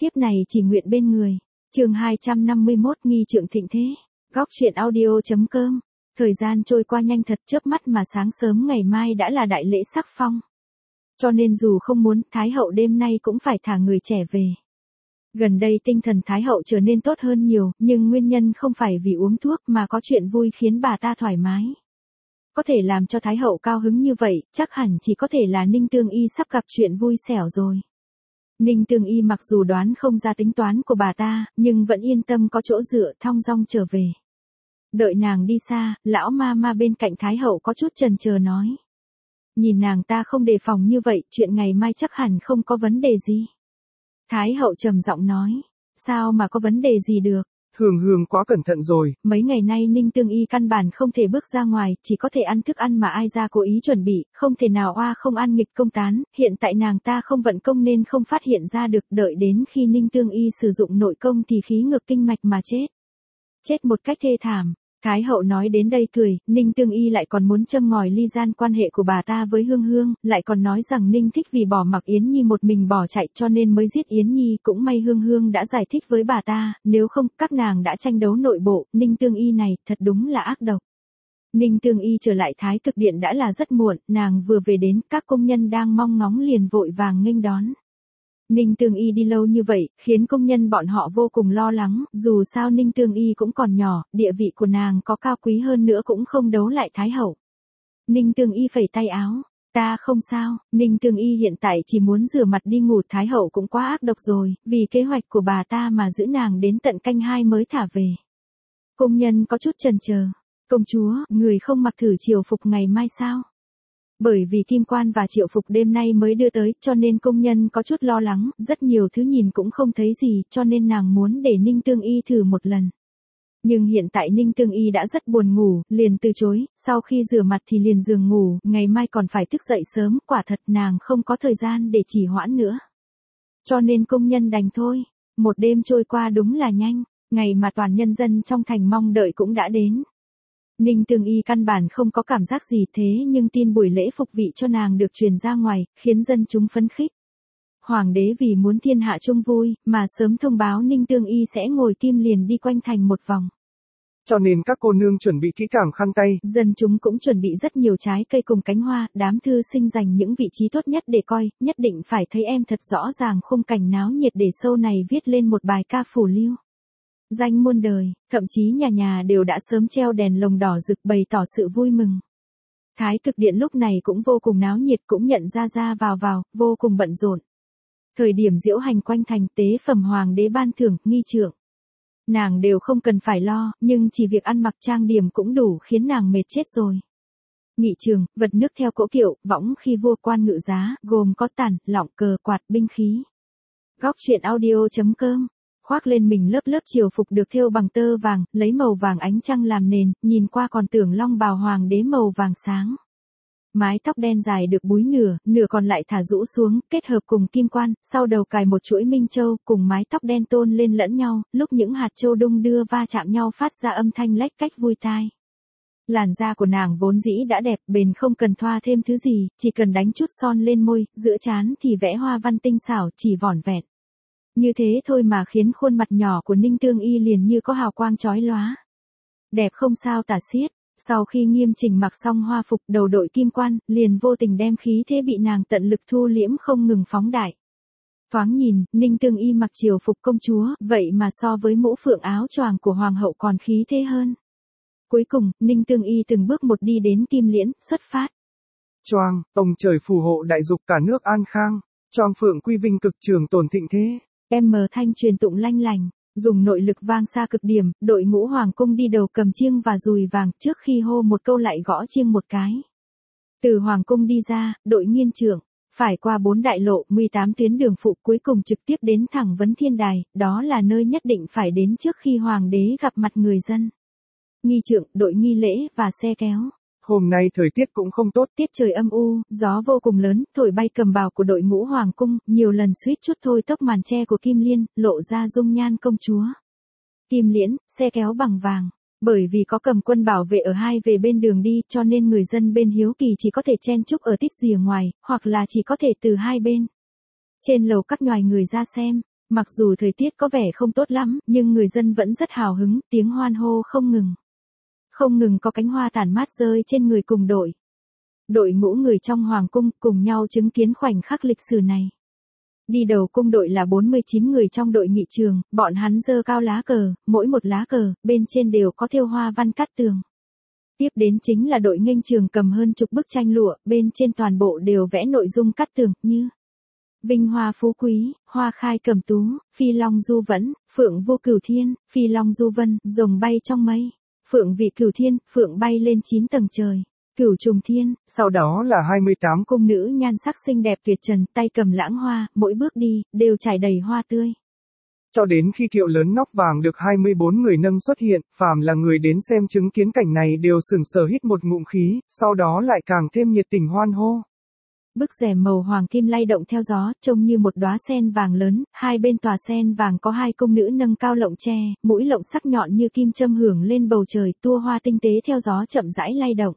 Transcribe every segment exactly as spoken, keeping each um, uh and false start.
Tiếp này chỉ nguyện bên người. Chương hai trăm năm mươi mốt nghi trượng thịnh thế. Góc truyện audio chấm com. Thời gian trôi qua nhanh thật, chớp mắt mà sáng sớm ngày mai đã là đại lễ sắc phong. Cho nên dù không muốn, Thái hậu đêm nay cũng phải thả người trẻ về. Gần đây tinh thần Thái hậu trở nên tốt hơn nhiều, nhưng nguyên nhân không phải vì uống thuốc mà có chuyện vui khiến bà ta thoải mái. Có thể làm cho Thái hậu cao hứng như vậy, chắc hẳn chỉ có thể là Ninh Tương Y sắp gặp chuyện vui xẻo rồi. Ninh Tương Y mặc dù đoán không ra tính toán của bà ta, nhưng vẫn yên tâm có chỗ dựa, thong dong trở về. Đợi nàng đi xa, lão ma ma bên cạnh Thái hậu có chút chần chờ nói. Nhìn nàng ta không đề phòng như vậy, chuyện ngày mai chắc hẳn không có vấn đề gì. Thái hậu trầm giọng nói, sao mà có vấn đề gì được. Hương Hương quá cẩn thận rồi. Mấy ngày nay Ninh Tương Y căn bản không thể bước ra ngoài, chỉ có thể ăn thức ăn mà ai ra cố ý chuẩn bị, không thể nào oa không ăn nghịch công tán, hiện tại nàng ta không vận công nên không phát hiện ra được, đợi đến khi Ninh Tương Y sử dụng nội công thì khí ngược kinh mạch mà chết. Chết một cách thê thảm. Thái hậu nói đến đây cười, Ninh Tương Y lại còn muốn châm ngòi ly gian quan hệ của bà ta với Hương Hương, lại còn nói rằng Ninh thích vì bỏ mặc Yến Nhi một mình bỏ chạy cho nên mới giết Yến Nhi, cũng may Hương Hương đã giải thích với bà ta, nếu không các nàng đã tranh đấu nội bộ, Ninh Tương Y này thật đúng là ác độc. Ninh Tương Y trở lại Thái Cực Điện đã là rất muộn, nàng vừa về đến, các công nhân đang mong ngóng liền vội vàng nghênh đón. Ninh Tương Y đi lâu như vậy, khiến công nhân bọn họ vô cùng lo lắng, dù sao Ninh Tương Y cũng còn nhỏ, địa vị của nàng có cao quý hơn nữa cũng không đấu lại Thái hậu. Ninh Tương Y phẩy tay áo, ta không sao, Ninh Tương Y hiện tại chỉ muốn rửa mặt đi ngủ, Thái hậu cũng quá ác độc rồi, vì kế hoạch của bà ta mà giữ nàng đến tận canh hai mới thả về. Công nhân có chút chần chờ, công chúa, người không mặc thử triều phục ngày mai sao? Bởi vì kim quan và triệu phục đêm nay mới đưa tới, cho nên công nhân có chút lo lắng, rất nhiều thứ nhìn cũng không thấy gì, cho nên nàng muốn để Ninh Tương Y thử một lần. Nhưng hiện tại Ninh Tương Y đã rất buồn ngủ, liền từ chối, sau khi rửa mặt thì liền giường ngủ, ngày mai còn phải thức dậy sớm, quả thật nàng không có thời gian để trì hoãn nữa. Cho nên công nhân đành thôi, một đêm trôi qua đúng là nhanh, ngày mà toàn nhân dân trong thành mong đợi cũng đã đến. Ninh Tương Y căn bản không có cảm giác gì thế nhưng tin buổi lễ phục vị cho nàng được truyền ra ngoài, khiến dân chúng phấn khích. Hoàng đế vì muốn thiên hạ chung vui, mà sớm thông báo Ninh Tương Y sẽ ngồi kim liền đi quanh thành một vòng. Cho nên các cô nương chuẩn bị kỹ càng khăn tay. Dân chúng cũng chuẩn bị rất nhiều trái cây cùng cánh hoa, đám thư sinh dành những vị trí tốt nhất để coi, nhất định phải thấy em thật rõ ràng khung cảnh náo nhiệt để sau này viết lên một bài ca phủ lưu. Danh muôn đời, thậm chí nhà nhà đều đã sớm treo đèn lồng đỏ rực bày tỏ sự vui mừng. Thái Cực Điện lúc này cũng vô cùng náo nhiệt, cũng nhận ra ra vào vào, vô cùng bận rộn. Thời điểm diễu hành quanh thành, tế phẩm hoàng đế ban thưởng, nghi trượng. Nàng đều không cần phải lo, nhưng chỉ việc ăn mặc trang điểm cũng đủ khiến nàng mệt chết rồi. Nghị trường, vật nước theo cỗ kiệu, võng khi vua quan ngự giá, gồm có tản, lọng, cờ, quạt, binh khí. Góc truyện audio chấm com. Khoác lên mình lớp lớp triều phục được thêu bằng tơ vàng, lấy màu vàng ánh trăng làm nền, nhìn qua còn tưởng long bào hoàng đế màu vàng sáng. Mái tóc đen dài được búi nửa, nửa còn lại thả rũ xuống, kết hợp cùng kim quan, sau đầu cài một chuỗi minh châu, cùng mái tóc đen tôn lên lẫn nhau, lúc những hạt châu đung đưa va chạm nhau phát ra âm thanh lách cách vui tai. Làn da của nàng vốn dĩ đã đẹp, bền không cần thoa thêm thứ gì, chỉ cần đánh chút son lên môi, giữa trán thì vẽ hoa văn tinh xảo, chỉ vỏn vẹn. Như thế thôi mà khiến khuôn mặt nhỏ của Ninh Tương Y liền như có hào quang chói lóa. Đẹp không sao tả xiết, sau khi nghiêm chỉnh mặc xong hoa phục đầu đội kim quan, liền vô tình đem khí thế bị nàng tận lực thu liễm không ngừng phóng đại. Thoáng nhìn, Ninh Tương Y mặc triều phục công chúa, vậy mà so với mũ phượng áo choàng của hoàng hậu còn khí thế hơn. Cuối cùng, Ninh Tương Y từng bước một đi đến Kim Liễn, xuất phát. Choang, ông trời phù hộ đại dục cả nước an khang, choang phượng quy vinh cực trường tồn thịnh thế. Em mờ thanh truyền tụng lanh lành, dùng nội lực vang xa cực điểm, đội ngũ hoàng cung đi đầu cầm chiêng và dùi vàng, trước khi hô một câu lại gõ chiêng một cái. Từ hoàng cung đi ra, đội nghiên trưởng, phải qua bốn đại lộ, mười tám tuyến đường phụ, cuối cùng trực tiếp đến thẳng Vấn Thiên Đài, đó là nơi nhất định phải đến trước khi hoàng đế gặp mặt người dân. Nghi trượng, đội nghi lễ và xe kéo. Hôm nay thời tiết cũng không tốt, tiết trời âm u, gió vô cùng lớn, thổi bay cầm bào của đội ngũ hoàng cung, nhiều lần suýt chút thôi tốc màn che của Kim Liên, lộ ra dung nhan công chúa. Kim Liễn, xe kéo bằng vàng, bởi vì có cầm quân bảo vệ ở hai về bên đường đi, cho nên người dân bên hiếu kỳ chỉ có thể chen chúc ở tít rìa ngoài, hoặc là chỉ có thể từ hai bên. Trên lầu các nhoài người ra xem, Mặc dù thời tiết có vẻ không tốt lắm, nhưng người dân vẫn rất hào hứng, tiếng hoan hô không ngừng. Không ngừng có cánh hoa tản mát rơi trên người cùng đội. Đội ngũ người trong hoàng cung cùng nhau chứng kiến khoảnh khắc lịch sử này. Đi đầu cung đội là bốn mươi chín người trong đội nghị trường, bọn hắn giơ cao lá cờ, mỗi một lá cờ, bên trên đều có thêu hoa văn cát tường. Tiếp đến chính là đội nghênh trường cầm hơn chục bức tranh lụa, bên trên toàn bộ đều vẽ nội dung cát tường, như vinh hoa phú quý, hoa khai cẩm tú, phi long du vẫn, phượng vô cửu thiên, phi long du vân, rồng bay trong mây, phượng vị cửu thiên, phượng bay lên chín tầng trời, cửu trùng thiên. Sau đó là hai mươi tám cung nữ nhan sắc xinh đẹp tuyệt trần, tay cầm lãng hoa, mỗi bước đi, đều trải đầy hoa tươi. Cho đến khi kiệu lớn nóc vàng được hai mươi bốn người nâng xuất hiện, phàm là người đến xem chứng kiến cảnh này đều sửng sờ hít một ngụm khí, sau đó lại càng thêm nhiệt tình hoan hô. Bức rèm màu hoàng kim lay động theo gió, trông như một đóa sen vàng lớn, hai bên tòa sen vàng có hai cung nữ nâng cao lộng tre, mũi lộng sắc nhọn như kim châm hưởng lên bầu trời, tua hoa tinh tế theo gió chậm rãi lay động.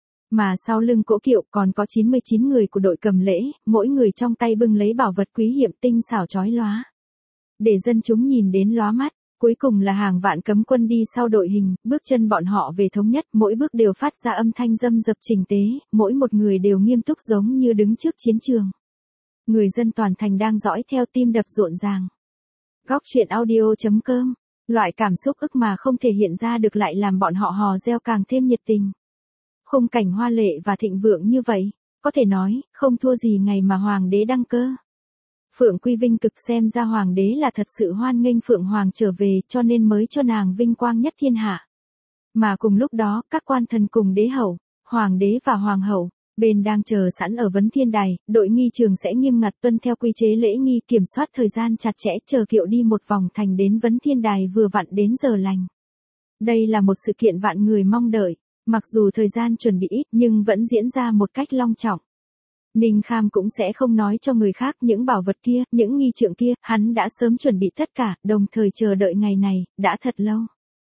Mà sau lưng cỗ kiệu còn có chín mươi chín người của đội cầm lễ, mỗi người trong tay bưng lấy bảo vật quý hiểm tinh xảo chói lóa. Để dân chúng nhìn đến lóa mắt, cuối cùng là hàng vạn cấm quân đi sau đội hình, bước chân bọn họ về thống nhất, mỗi bước đều phát ra âm thanh râm rập chỉnh tế, mỗi một người đều nghiêm túc giống như đứng trước chiến trường. Người dân toàn thành đang dõi theo tim đập rộn ràng. Góc truyện audio chấm com, loại cảm xúc ức mà không thể hiện ra được lại làm bọn họ hò reo càng thêm nhiệt tình. Khung cảnh hoa lệ và thịnh vượng như vậy, có thể nói, không thua gì ngày mà hoàng đế đăng cơ. Phượng Quy Vinh cực xem ra hoàng đế là thật sự hoan nghênh Phượng Hoàng trở về cho nên mới cho nàng vinh quang nhất thiên hạ. Mà cùng lúc đó, các quan thần cùng đế hậu, hoàng đế và hoàng hậu, bên đang chờ sẵn ở vấn thiên đài, đội nghi trường sẽ nghiêm ngặt tuân theo quy chế lễ nghi kiểm soát thời gian chặt chẽ chờ kiệu đi một vòng thành đến vấn thiên đài vừa vặn đến giờ lành. Đây là một sự kiện vạn người mong đợi, mặc dù thời gian chuẩn bị ít nhưng vẫn diễn ra một cách long trọng. Ninh Kham cũng sẽ không nói cho người khác những bảo vật kia, những nghi trượng kia, hắn đã sớm chuẩn bị tất cả, đồng thời chờ đợi ngày này, đã thật lâu.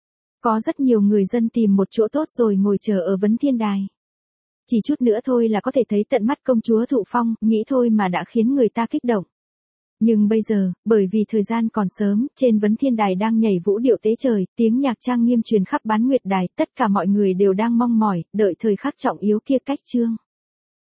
Có rất nhiều người dân tìm một chỗ tốt rồi ngồi chờ ở vấn thiên đài. Chỉ chút nữa thôi là có thể thấy tận mắt công chúa thụ phong, nghĩ thôi mà đã khiến người ta kích động. Nhưng bây giờ, bởi vì thời gian còn sớm, trên vấn thiên đài đang nhảy vũ điệu tế trời, tiếng nhạc trang nghiêm truyền khắp bán nguyệt đài, tất cả mọi người đều đang mong mỏi, đợi thời khắc trọng yếu kia cách trương.